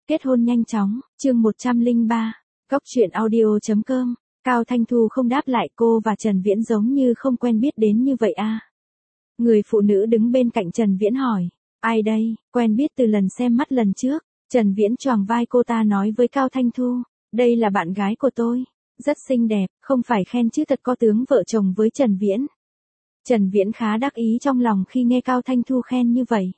Kết hôn nhanh chóng, chương 103, Góc truyện audio.com, Cao Thanh Thu không đáp lại, cô và Trần Viễn giống như không quen biết đến như vậy à. Người phụ nữ đứng bên cạnh Trần Viễn hỏi, ai đây, quen biết từ lần xem mắt lần trước. Trần Viễn choàng vai cô ta nói với Cao Thanh Thu, đây là bạn gái của tôi, rất xinh đẹp, không phải khen chứ thật có tướng vợ chồng với Trần Viễn. Trần Viễn khá đắc ý trong lòng khi nghe Cao Thanh Thu khen như vậy.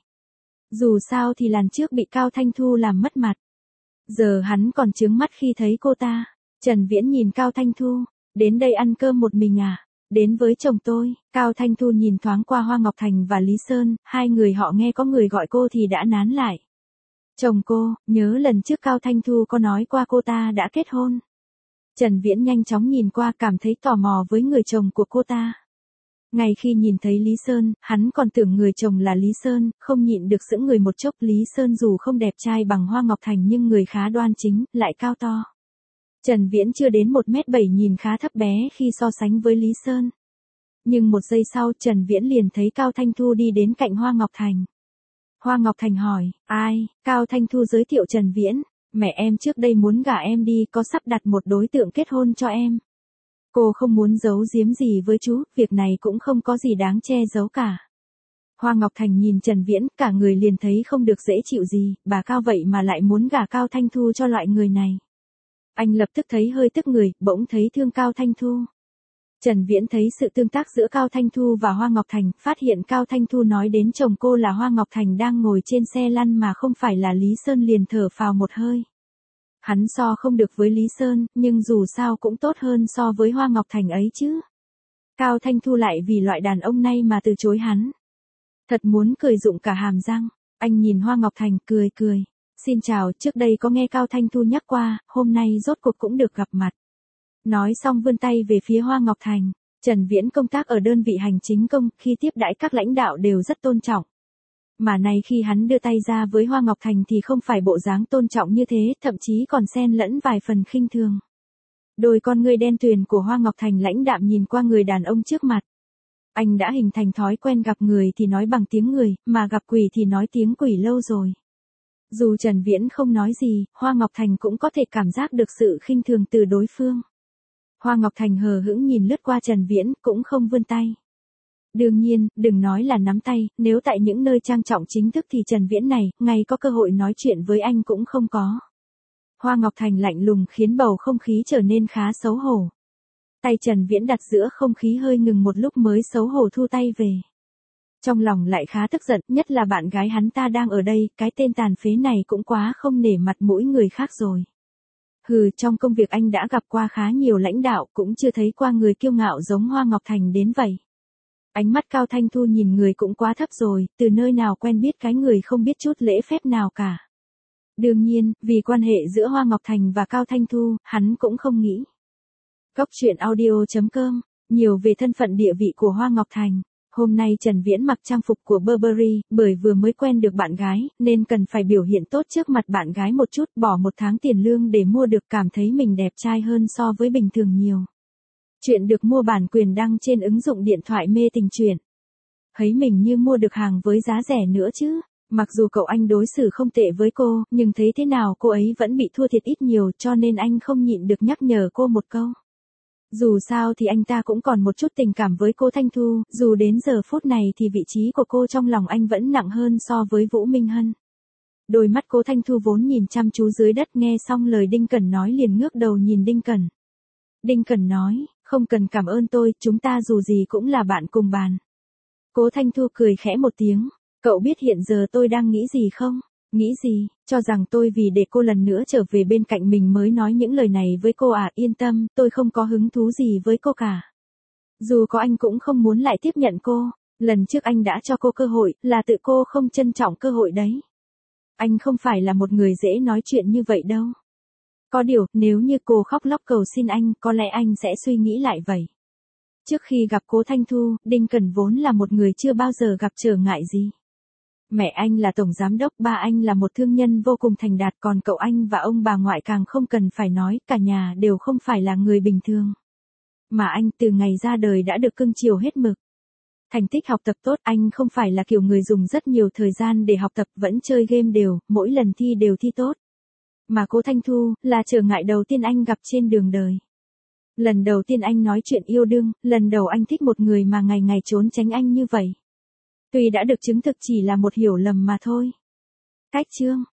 Dù sao thì lần trước bị Cao Thanh Thu làm mất mặt. Giờ hắn còn chướng mắt khi thấy cô ta. Trần Viễn nhìn Cao Thanh Thu, đến đây ăn cơm một mình à? Đến với chồng tôi. Cao Thanh Thu nhìn thoáng qua Hoa Ngọc Thành và Lý Sơn, hai người họ nghe có người gọi cô thì đã nán lại. Chồng cô, nhớ lần trước Cao Thanh Thu có nói qua cô ta đã kết hôn. Trần Viễn nhanh chóng nhìn qua, cảm thấy tò mò với người chồng của cô ta. Ngay khi nhìn thấy Lý Sơn, hắn còn tưởng người chồng là Lý Sơn, không nhịn được sững người một chốc. Lý Sơn dù không đẹp trai bằng Hoa Ngọc Thành nhưng người khá đoan chính, lại cao to. Trần Viễn chưa đến 1m7 nhìn khá thấp bé khi so sánh với Lý Sơn. Nhưng một giây sau Trần Viễn liền thấy Cao Thanh Thu đi đến cạnh Hoa Ngọc Thành. Hoa Ngọc Thành hỏi, ai? Cao Thanh Thu giới thiệu Trần Viễn, mẹ em trước đây muốn gả em đi, có sắp đặt một đối tượng kết hôn cho em. Cô không muốn giấu giếm gì với chú, việc này cũng không có gì đáng che giấu cả. Hoa Ngọc Thành nhìn Trần Viễn, cả người liền thấy không được dễ chịu gì, bà Cao vậy mà lại muốn gả Cao Thanh Thu cho loại người này. Anh lập tức thấy hơi tức người, bỗng thấy thương Cao Thanh Thu. Trần Viễn thấy sự tương tác giữa Cao Thanh Thu và Hoa Ngọc Thành, phát hiện Cao Thanh Thu nói đến chồng cô là Hoa Ngọc Thành đang ngồi trên xe lăn mà không phải là Lý Sơn, liền thở phào một hơi. Hắn so không được với Lý Sơn, nhưng dù sao cũng tốt hơn so với Hoa Ngọc Thành ấy chứ. Cao Thanh Thu lại vì loại đàn ông này mà từ chối hắn. Thật muốn cười rụng cả hàm răng. Anh nhìn Hoa Ngọc Thành cười cười. Xin chào, trước đây có nghe Cao Thanh Thu nhắc qua, hôm nay rốt cuộc cũng được gặp mặt. Nói xong vươn tay về phía Hoa Ngọc Thành. Trần Viễn công tác ở đơn vị hành chính công, khi tiếp đãi các lãnh đạo đều rất tôn trọng. Mà này khi hắn đưa tay ra với Hoa Ngọc Thành thì không phải bộ dáng tôn trọng như thế, thậm chí còn xen lẫn vài phần khinh thường. Đôi con ngươi đen tuyền của Hoa Ngọc Thành lãnh đạm nhìn qua người đàn ông trước mặt. Anh đã hình thành thói quen gặp người thì nói bằng tiếng người, mà gặp quỷ thì nói tiếng quỷ lâu rồi. Dù Trần Viễn không nói gì, Hoa Ngọc Thành cũng có thể cảm giác được sự khinh thường từ đối phương. Hoa Ngọc Thành hờ hững nhìn lướt qua Trần Viễn, cũng không vươn tay. Đương nhiên, đừng nói là nắm tay, nếu tại những nơi trang trọng chính thức thì Trần Viễn này, ngay có cơ hội nói chuyện với anh cũng không có. Hoa Ngọc Thành lạnh lùng khiến bầu không khí trở nên khá xấu hổ. Tay Trần Viễn đặt giữa không khí hơi ngừng một lúc mới xấu hổ thu tay về. Trong lòng lại khá tức giận, nhất là bạn gái hắn ta đang ở đây, cái tên tàn phế này cũng quá không nể mặt mũi người khác rồi. Hừ, trong công việc anh đã gặp qua khá nhiều lãnh đạo, cũng chưa thấy qua người kiêu ngạo giống Hoa Ngọc Thành đến vậy. Ánh mắt Cao Thanh Thu nhìn người cũng quá thấp rồi, từ nơi nào quen biết cái người không biết chút lễ phép nào cả. Đương nhiên, vì quan hệ giữa Hoa Ngọc Thành và Cao Thanh Thu, hắn cũng không nghĩ. Góc truyện audio.com, nhiều về thân phận địa vị của Hoa Ngọc Thành. Hôm nay Trần Viễn mặc trang phục của Burberry, bởi vừa mới quen được bạn gái, nên cần phải biểu hiện tốt trước mặt bạn gái một chút, bỏ một tháng tiền lương để mua được, cảm thấy mình đẹp trai hơn so với bình thường nhiều. Chuyện được mua bản quyền đăng trên ứng dụng điện thoại mê tình truyện. Thấy mình như mua được hàng với giá rẻ nữa chứ. Mặc dù cậu anh đối xử không tệ với cô, nhưng thấy thế nào cô ấy vẫn bị thua thiệt ít nhiều, cho nên anh không nhịn được nhắc nhở cô một câu. Dù sao thì anh ta cũng còn một chút tình cảm với cô Thanh Thu, dù đến giờ phút này thì vị trí của cô trong lòng anh vẫn nặng hơn so với Vũ Minh Hân. Đôi mắt cô Thanh Thu vốn nhìn chăm chú dưới đất, nghe xong lời Đinh Cẩn nói liền ngước đầu nhìn Đinh Cẩn. Đinh Cẩn nói, không cần cảm ơn tôi, chúng ta dù gì cũng là bạn cùng bàn. Cố Thanh Thu cười khẽ một tiếng, cậu biết hiện giờ tôi đang nghĩ gì không? Nghĩ gì? Cho rằng tôi vì để cô lần nữa trở về bên cạnh mình mới nói những lời này với cô à? Yên tâm, tôi không có hứng thú gì với cô cả. Dù có anh cũng không muốn lại tiếp nhận cô, lần trước anh đã cho cô cơ hội, là tự cô không trân trọng cơ hội đấy. Anh không phải là một người dễ nói chuyện như vậy đâu. Có điều, nếu như cô khóc lóc cầu xin anh, có lẽ anh sẽ suy nghĩ lại vậy. Trước khi gặp Cố Thanh Thu, Đinh Cẩn vốn là một người chưa bao giờ gặp trở ngại gì. Mẹ anh là tổng giám đốc, ba anh là một thương nhân vô cùng thành đạt, còn cậu anh và ông bà ngoại càng không cần phải nói, cả nhà đều không phải là người bình thường. Mà anh từ ngày ra đời đã được cưng chiều hết mực. Thành tích học tập tốt, anh không phải là kiểu người dùng rất nhiều thời gian để học tập, vẫn chơi game đều, mỗi lần thi đều thi tốt. Mà cô Thanh Thu, là trở ngại đầu tiên anh gặp trên đường đời. Lần đầu tiên anh nói chuyện yêu đương, lần đầu anh thích một người mà ngày ngày trốn tránh anh như vậy. Tuy đã được chứng thực chỉ là một hiểu lầm mà thôi. Cách chương